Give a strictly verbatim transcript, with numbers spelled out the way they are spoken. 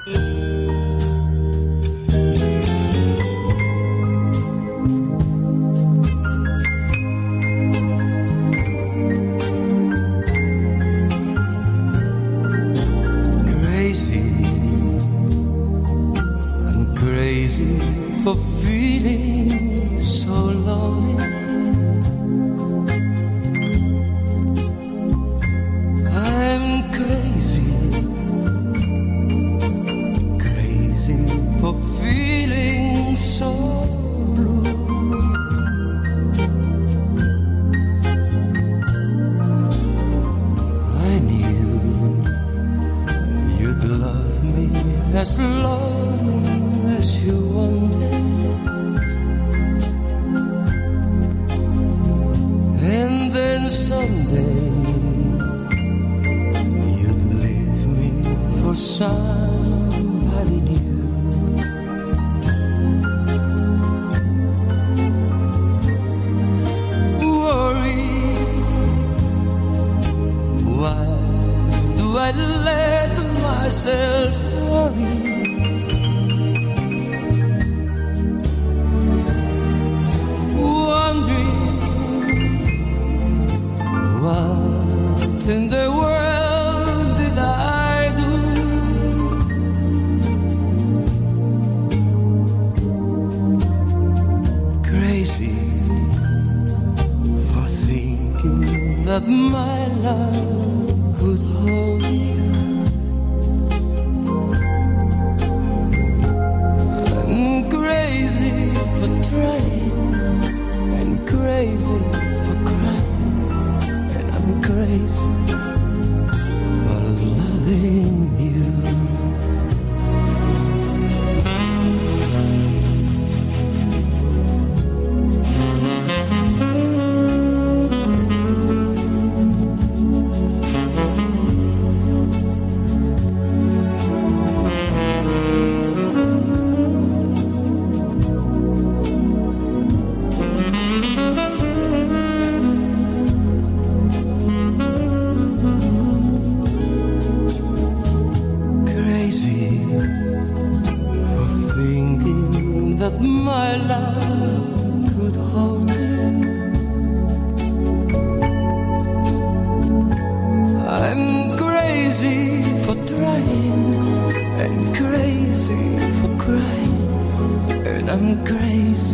For feeling so lonely, I'm crazy, crazy for feeling so blue. I knew you'd love me as long as you wanted. And then someday you'd leave me for somebody new. Worry, why do I let myself worry? What in the world did I do? Crazy for thinking that my love could hold you. I'm crazy for trying and crazy for crying. Crazy for loving you. That my love could hold you. I'm crazy for trying and crazy for crying, and I'm crazy